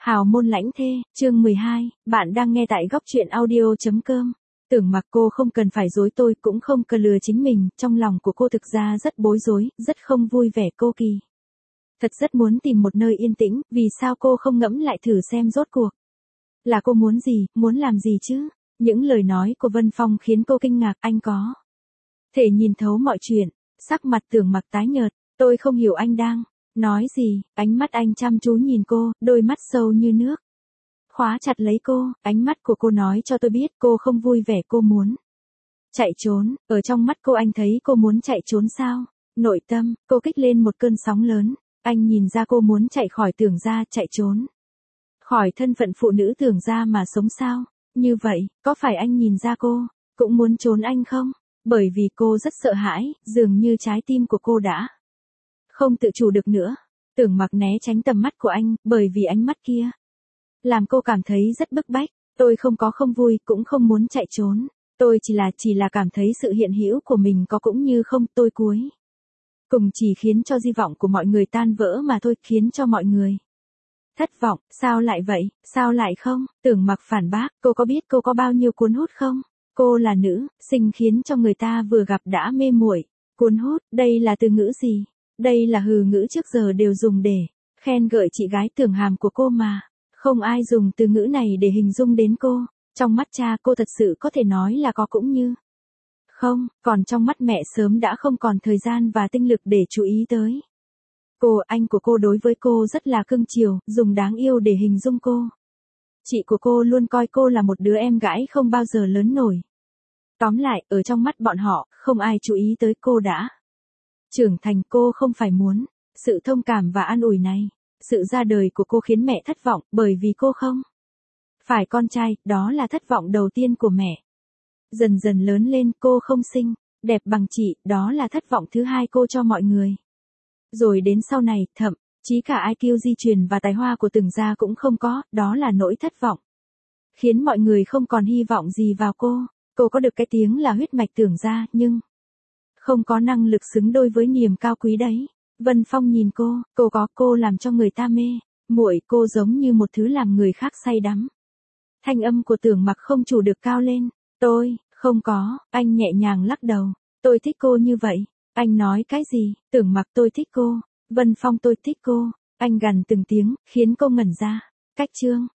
Hào môn lãnh thê, chương 12, bạn đang nghe tại góc truyện audio.com. Tưởng Mặc cô không cần phải dối tôi cũng không cần lừa chính mình, trong lòng của cô thực ra rất bối rối, rất không vui vẻ cô Kỳ. Thật rất muốn tìm một nơi yên tĩnh, vì sao cô không ngẫm lại thử xem rốt cuộc. Là cô muốn gì, muốn làm gì chứ? Những lời nói của Vân Phong khiến cô kinh ngạc, anh có thể nhìn thấu mọi chuyện. Sắc mặt Tưởng Mặc tái nhợt, tôi không hiểu anh đang nói gì. Ánh mắt anh chăm chú nhìn cô, đôi mắt sâu như nước. Khóa chặt lấy cô, ánh mắt của cô nói cho tôi biết cô không vui vẻ, cô muốn chạy trốn. Ở trong mắt cô anh thấy cô muốn chạy trốn sao? Nội tâm, cô kích lên một cơn sóng lớn. Anh nhìn ra cô muốn chạy khỏi Tưởng gia, chạy trốn khỏi thân phận phụ nữ Tưởng gia mà sống sao? Như vậy, có phải anh nhìn ra cô cũng muốn trốn anh không? Bởi vì cô rất sợ hãi, dường như trái tim của cô đã không tự chủ được nữa. Tưởng Mặc né tránh tầm mắt của anh, bởi vì ánh mắt kia làm cô cảm thấy rất bức bách. Tôi không vui, cũng không muốn chạy trốn. Tôi chỉ là cảm thấy sự hiện hữu của mình có cũng như không, tôi cuối cùng chỉ khiến cho hy vọng của mọi người tan vỡ mà thôi, khiến cho mọi người thất vọng. Sao lại vậy, sao lại không? Tưởng Mặc phản bác, cô có biết cô có bao nhiêu cuốn hút không? Cô là nữ sinh khiến cho người ta vừa gặp đã mê muội. Cuốn hút, đây là từ ngữ gì? Đây là hừ ngữ trước giờ đều dùng để khen gợi chị gái Tưởng Hàm của cô mà. Không ai dùng từ ngữ này để hình dung đến cô. Trong mắt cha cô thật sự có thể nói là có cũng như không, còn trong mắt mẹ sớm đã không còn thời gian và tinh lực để chú ý tới cô. Anh của cô đối với cô rất là cưng chiều, dùng đáng yêu để hình dung cô. Chị của cô luôn coi cô là một đứa em gái không bao giờ lớn nổi. Tóm lại, ở trong mắt bọn họ, không ai chú ý tới cô đã trưởng thành. Cô không phải muốn sự thông cảm và an ủi này. Sự ra đời của cô khiến mẹ thất vọng, bởi vì cô không phải con trai, đó là thất vọng đầu tiên của mẹ. Dần dần lớn lên, cô không xinh đẹp bằng chị, đó là thất vọng thứ hai cô cho mọi người. Rồi đến sau này, thậm chí cả IQ di truyền và tài hoa của Tưởng gia cũng không có, đó là nỗi thất vọng khiến mọi người không còn hy vọng gì vào cô. Cô có được cái tiếng là huyết mạch Tưởng gia, nhưng không có năng lực xứng đôi với niềm cao quý đấy. Vân Phong nhìn cô làm cho người ta mê muội, cô giống như một thứ làm người khác say đắm. Thanh âm của Tưởng Mặc không chủ được cao lên. Tôi không có. Anh nhẹ nhàng lắc đầu. Tôi thích cô như vậy. Anh nói cái gì? Tưởng Mặc, tôi thích cô. Vân Phong, tôi thích cô. Anh gằn từng tiếng, khiến cô ngẩn ra. Cách chương